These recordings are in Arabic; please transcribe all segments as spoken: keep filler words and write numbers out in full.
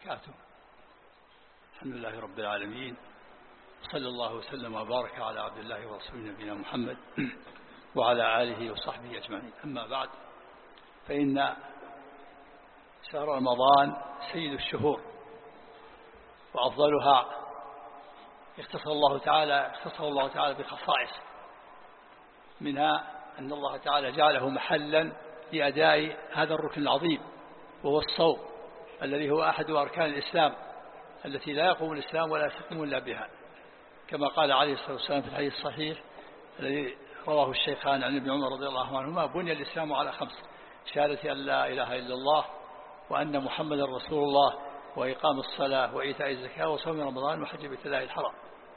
وبركاته. الحمد لله رب العالمين، صلى الله وسلم وبارك على عبد الله ورسوله نبينا محمد وعلى آله وصحبه أجمعين. أما بعد، فإن شهر رمضان سيد الشهور وأفضلها اختصر الله تعالى اختصر الله تعالى بخصائص، منها أن الله تعالى جعله محلا لأداء هذا الركن العظيم، وهو الصوم الذي هو أحد أركان الإسلام التي لا يقوم الإسلام ولا يستقيم إلا بها، كما قال عليه الصلاة والسلام في الحديث الصحيح الذي رواه الشيخان عن ابن عمر رضي الله عنهما: بني الإسلام على خمس: شهادة أن لا إله إلا الله وأن محمد رسول الله وإقام الصلاة وإيتاء الزكاة وصوم رمضان وحج بيت الله الحرام.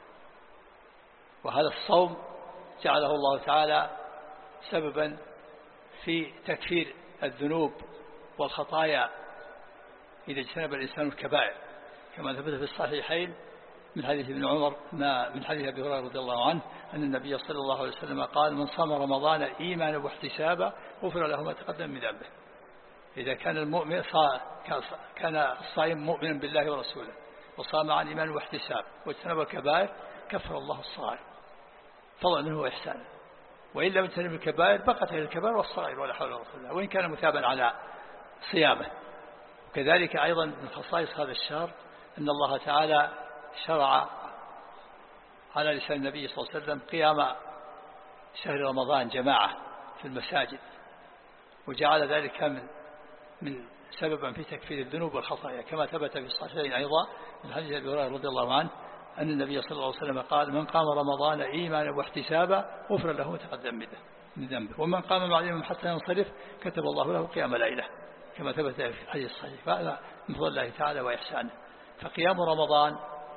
وهذا الصوم جعله الله تعالى سببا في تكفير الذنوب والخطايا إذا اجتنب الإنسان الكبائر، كما ثبت في الصحيحين من حديث ابن عمر من حديث أبي هريرة رضي الله عنه أن النبي صلى الله عليه وسلم قال: من صام رمضان إيمانا واحتسابا غفر له ما تقدم من ذنبه. إذا كان المؤمن كان الصائم مؤمنا بالله ورسوله وصام عن إيمان واحتساب واجتنب الكبائر كفر الله الصغائر فضلا منه وإحسانا، وإن لم يجتنب الكبائر بقت هي الكبائر والصغائر ولا حول ولا قوة إلا بالله، وإن كان مثابا على صيامه. وكذلك أيضا من خصائص هذا الشهر أن الله تعالى شرع على لسان النبي صلى الله عليه وسلم قيام شهر رمضان جماعة في المساجد، وجعل ذلك من من سببا في تكفير الذنوب والخطايا، كما ثبت في الصحيحين أيضا من حديث أبي هريرة رضي الله عنه أن النبي صلى الله عليه وسلم قال: من قام رمضان إيمانا واحتسابا غفر له ما تقدم من ذنبه، ومن قام مع الإمام حتى ينصرف كتب الله له قيام ليلة، كما ثبت في الحديث الصحيح. فهذا من فضل الله تعالى وإحسانه. فقيام رمضان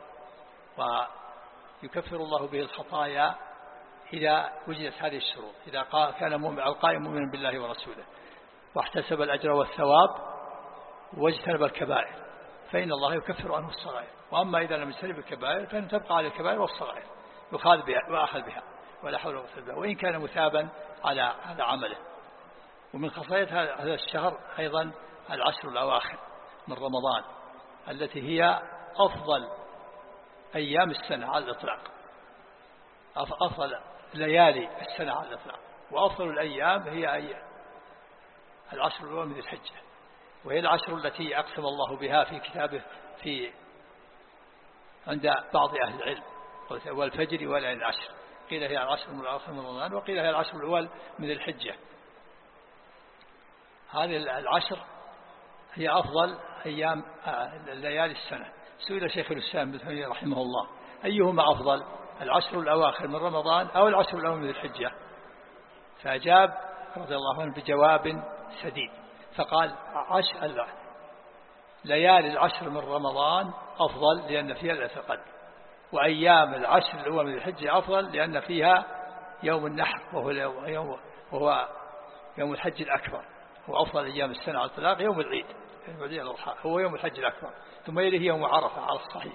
ويكفر الله به الخطايا إذا وجدت هذه الشروط: إذا كان القائم مؤمنا بالله ورسوله واحتسب الأجر والثواب واجتنب الكبائر فإن الله يكفر عنه الصغائر. وأما إذا لم يجتنب الكبائر فإن تبقى على الكبائر والصغائر يخاذ بها وأخذ بها ولا حول ولا قوة إلا بالله، وإن كان مثابا على على عمله. ومن خصائص هذا الشهر أيضا العشر الأواخر من رمضان التي هي أفضل أيام السنة على الإطلاق، أفضل ليالي السنة على الإطلاق، وأفضل الأيام هي أيام العشر الأول من الحجة، وهي العشر التي أقسم الله بها في كتابه في عند بعض أهل العلم: والفجر وليالي العشر. قيل هي العشر الأواخر من رمضان، وقيل هي العشر الأول من الحجة. هذه العشر هي أفضل أيام ليالي السنة. سئل شيخ الإسلام ابن تيمية رحمه الله: أيهما أفضل، العشر الأواخر من رمضان أو العشر الأول من الحجة؟ فأجاب رضي الله عنه بجواب سديد فقال: عشر ليالي العشر من رمضان أفضل لأن فيها ليلة القدر، وأيام العشر الأول من الحجة أفضل لأن فيها يوم النحر وهو يوم, وهو يوم الحج الأكبر، هو أفضل أيام السنة على الإطلاق. يوم العيد هو يوم الحج الأكبر، ثم يليه يوم عرفة على الصحيح.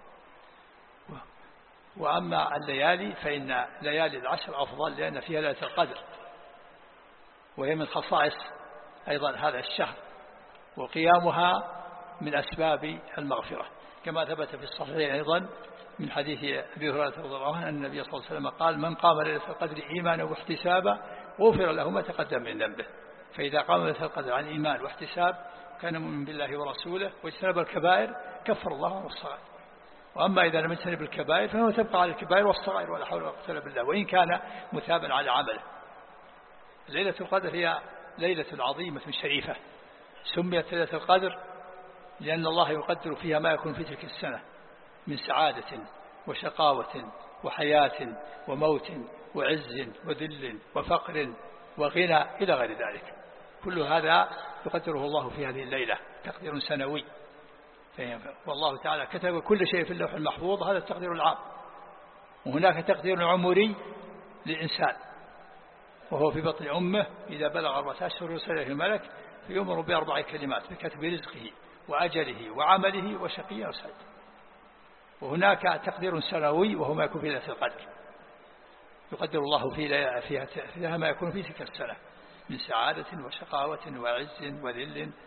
وأما الليالي فإن ليالي العشر أفضل لأن فيها ليلة القدر، وهي من خصائص أيضا هذا الشهر، وقيامها من أسباب المغفرة، كما ثبت في الصحيحين أيضا من حديث أبي هريرة رضي الله عنه أن النبي صلى الله عليه وسلم قال: من قام ليلة القدر إيمانا واحتسابا غفر له ما تقدم من ذنبه. فإذا قام ليلة القدر عن إيمان واحتساب كان مؤمن بالله ورسوله واجتنب الكبائر كفر الله عنه الصغائر. وأما إذا لم يجتنب الكبائر فهو تبقى على الكبائر والصغائر ولا حول ولا قوة إلا بالله، وإن كان مثابا على عمله. ليلة القدر هي ليلة عظيمة شريفة، سميت ليلة القدر لأن الله يقدر فيها ما يكون في تلك السنة من سعادة وشقاوة وحياة وموت وعز وذل وفقر وغنى إلى غير ذلك. كل هذا يقدره الله في هذه الليلة تقدير سنوي، والله تعالى كتب كل شيء في اللوح المحفوظ، هذا التقدير العام. وهناك تقدير عمري للإنسان وهو في بطن أمه إذا بلغ أربعة أشهر يرسل إليه الملك فيؤمر بأربع كلمات: بكتب رزقه وأجله وعمله وشقي أو سعيد. وهناك تقدير سنوي وهو ما يكون في ليلة القدر، يقدر الله فيها فيها ما يكون في تلك السنة من سعادة وشقاوة وعز وذل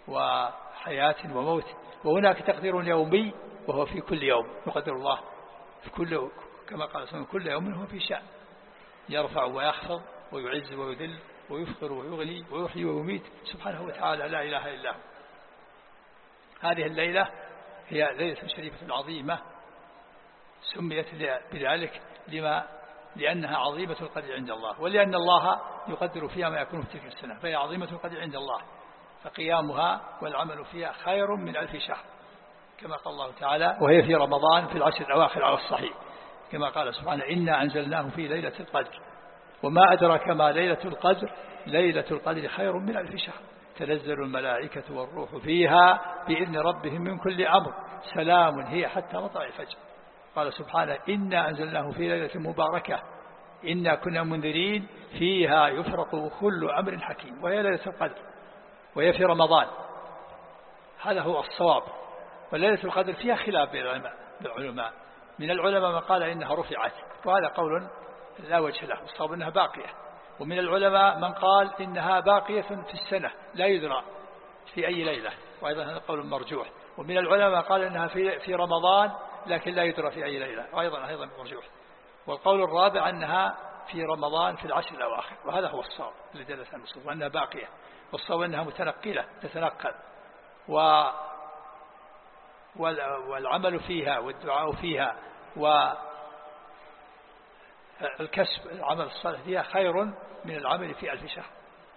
وحياة وموت. وهناك تقدير يومي وهو في كل يوم يقدر الله في كل، كما قال سبحانه كل يوم هو في شأن، يرفع ويخفض ويعز ويذل ويفطر ويغني ويحيي ويميت سبحانه وتعالى لا إله إلا هو. هذه الليلة هي ليلة شريفة عظيمة، سميت بذلك لما لأنها عظيمة القدر عند الله، ولأن الله يقدر فيها ما يكون في تلك السنة، فهي عظيمة القدر عند الله، فقيامها والعمل فيها خير من ألف شهر كما قال الله تعالى، وهي في رمضان في العشر الأواخر على الصحيح، كما قال سبحانه إنا أنزلناه في ليلة القدر وما أدرك ما ليلة القدر ليلة القدر خير من ألف شهر تنزل الملائكة والروح فيها بإذن ربهم من كل أمر سلام هي حتى مطلع الفجر. قال سبحانه إنا أنزلناه في ليلة مباركة إنا كنا منذرين فيها يفرق كل أمر حكيم، وهي ليلة القدر وهي في رمضان، هذا هو الصواب. وليلة القدر فيها خلاف بين العلماء، من العلماء من قال إنها رفعت وهذا قول لا وجه له، الصواب أنها باقية، ومن العلماء من قال إنها باقية في السنة لا يدرى في أي ليلة، وأيضا هذا قول مرجوح. ومن العلماء قال إنها في في رمضان لكن لا يدرى في أي ليلة، وأيضا أيضا مرجوح. والقول الرابع أنها في رمضان في العشر الأواخر، وهذا هو الصواب الذي دلت على النصوص وأنها باقية، والصواب أنها متنقلة تتنقل و والعمل فيها والدعاء فيها والكسب العمل الصالح فيها خير من العمل في ألف شهر.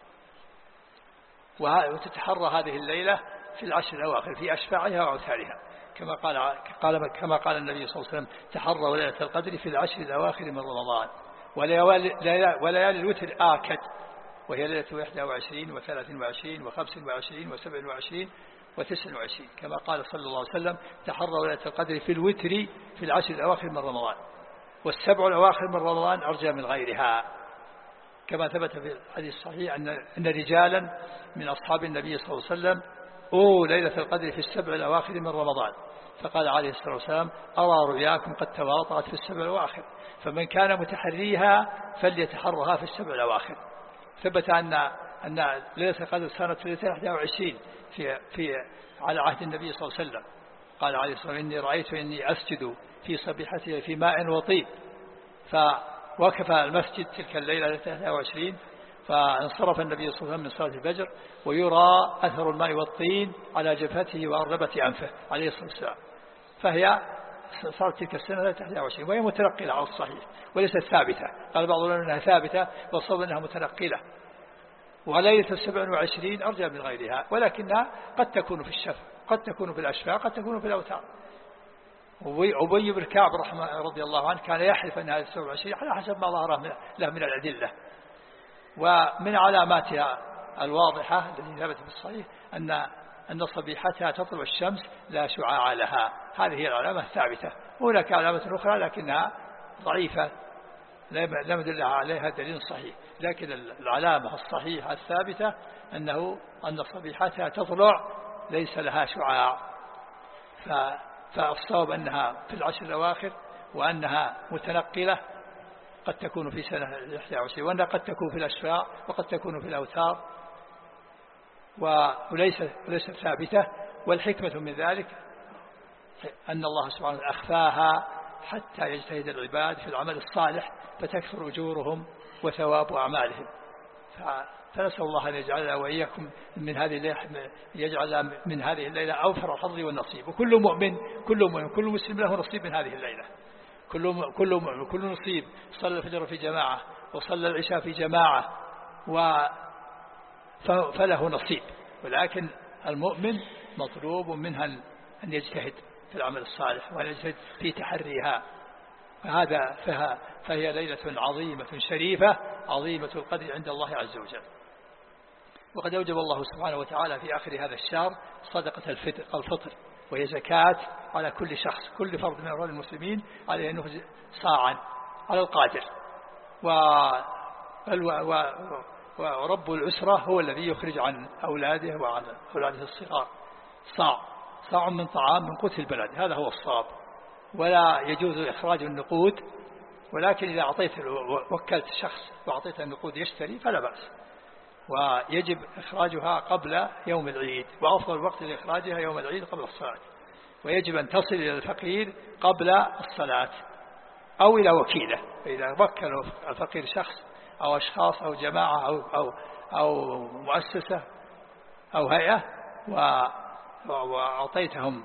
وتتحرى هذه الليلة في العشر الأواخر في أشفاعها وأوتارها، كما قال كما قال النبي صلى الله عليه وسلم تحروا ليلة القدر في العشر الأواخر من رمضان وليالي الوتر آكد، وهي ليلة واحد وعشرين وثلاث وعشرين وخمس وعشرين وسبع وعشرين وتسع وعشرين، كما قال صلى الله عليه وسلم تحروا ليلة القدر في الوتر في العشر الأواخر من رمضان، والسبع الأواخر من رمضان أرجى من غيرها، كما ثبت في الحديث الصحيح أن أن رجالا من أصحاب النبي صلى الله عليه وسلم أو ليلة القدر في السبع الأواخر من رمضان، فقال عليه الصلاة والسلام أرى رؤياكم قد تواطأت في السبع الأواخر فمن كان متحريها فليتحرها في السبع الأواخر. ثبت أن أن ليلة القدر كانت في واحد وعشرين في في على عهد النبي صلى الله عليه وسلم، قال عليه الصلاة والسلام إني رأيت إني أسجد في صبيحته في ماء وطيب، فوقف المسجد تلك الليلة واحد وعشرين، فانصرف النبي صلى الله عليه وسلم من صلاة الفجر ويرى أثر الماء والطين على جبهته وأرنبة أنفه عليه الصلاة والسلام، فهي صارت تلك السنة واحد وعشرين وهي متنقلة على الصحيح وليست ثابتة. قال بعض العلماء أنها ثابتة والصواب أنها متنقلة، وليلة السبع وعشرين أرجى من غيرها، ولكنها قد تكون في الشفع قد تكون في الأشفاع قد تكون في الأوتار. أبي بن كعب رضي الله عنه كان يحلف أن هذه السبع وعشرين على حسب ما ظهر له من الأدلة. ومن علاماتها الواضحة التي ثبت في الصحيح أن أن صبيحتها تطلع الشمس لا شعاع لها، هذه هي العلامة الثابتة. هناك علامة أخرى لكنها ضعيفة لم يدل عليها دليل صحيح، لكن العلامة الصحيحة الثابتة أنه أن صبيحتها تطلع ليس لها شعاع، فالصواب أنها في العشر الأواخر وأنها متنقلة قد تكون في سنة واحد وعشرين وأنها قد تكون في الأشفاع وقد تكون في الأوتار وليست ليست ثابتة. والحكمة من ذلك أن الله سبحانه أخفاها حتى يجتهد العباد في العمل الصالح فتكثر أجورهم وثواب أعمالهم. فنسأل الله أن يجعلنا وإياكم من هذه الليلة يجعل من هذه الليلة أوفر الحظ والنصيب، وكل مؤمن كل مؤمن كل مسلم له نصيب من هذه الليلة، كل كل مؤمن كل نصيب صلى الفجر في جماعة وصلى العشاء في جماعة و فله نصيب، ولكن المؤمن مطلوب منها أن يجتهد في العمل الصالح وأن يجتهد في تحريها، فهذا فها فهي ليلة عظيمة شريفة عظيمة القدر عند الله عز وجل. وقد أوجب الله سبحانه وتعالى في آخر هذا الشهر صدقة الفطر، وهي زكاة على كل شخص كل فرد من أفراد المسلمين عليه أن يخرج صاعا على القادر، ورب الأسرة هو الذي يخرج عن أولاده وعن أولاده الصغار صاع صاع من طعام من قوت البلد، هذا هو الصواب. ولا يجوز إخراج النقود، ولكن إذا أعطيت وكلت الشخص وأعطيته النقود يشتري فلا بأس، ويجب إخراجها قبل يوم العيد، وأفضل وقت لإخراجها يوم العيد قبل الصلاة، ويجب أن تصل إلى الفقير قبل الصلاة أو إلى وكيله. فإذا وكلوا الفقير شخص أو أشخاص أو جماعة أو, أو, أو مؤسسة أو هيئة وأعطيتهم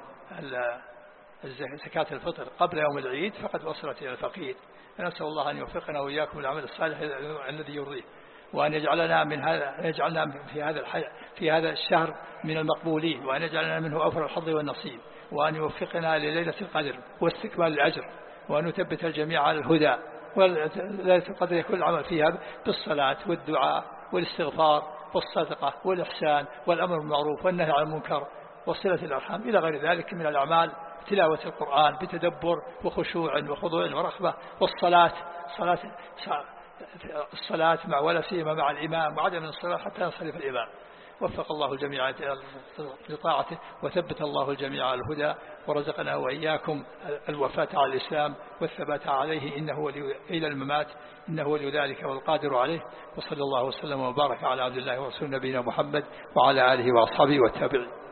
زكاة الفطر قبل يوم العيد فقد وصلت إلى الفقير. نسأل الله أن يوفقنا وإياكم العمل الصالح الذي يرضيه، وأن يجعلنا من هذا يجعلنا في هذا الحي في هذا الشهر من المقبولين، وأن يجعلنا منه أوفر الحظ والنصيب، وأن يوفقنا لليلة القدر واستكمال الأجر، وأن يثبت الجميع على الهدى. وليلة القدر يكون العمل فيها بالصلاة والدعاء والاستغفار والصدقة والإحسان والأمر بالمعروف والنهي عن المنكر وصلة الأرحام إلى غير ذلك من الأعمال، تلاوة القرآن بتدبر وخشوع وخضوع ورغبة، والصلاة صلاة الصلاة مع ولا سيما مع الإمام، وعدم الصلاة حتى ينصرف الإمام. وفق الله الجميع لطاعته، وثبت الله الجميع على الهدى، ورزقنا وإياكم الوفاة على الإسلام والثبات عليه إنه ولي إلى الممات إنه ولي ذلك والقادر عليه. وصلى الله وسلم وبارك على عبد الله ورسول نبينا محمد وعلى آله وأصحابه والتابعين.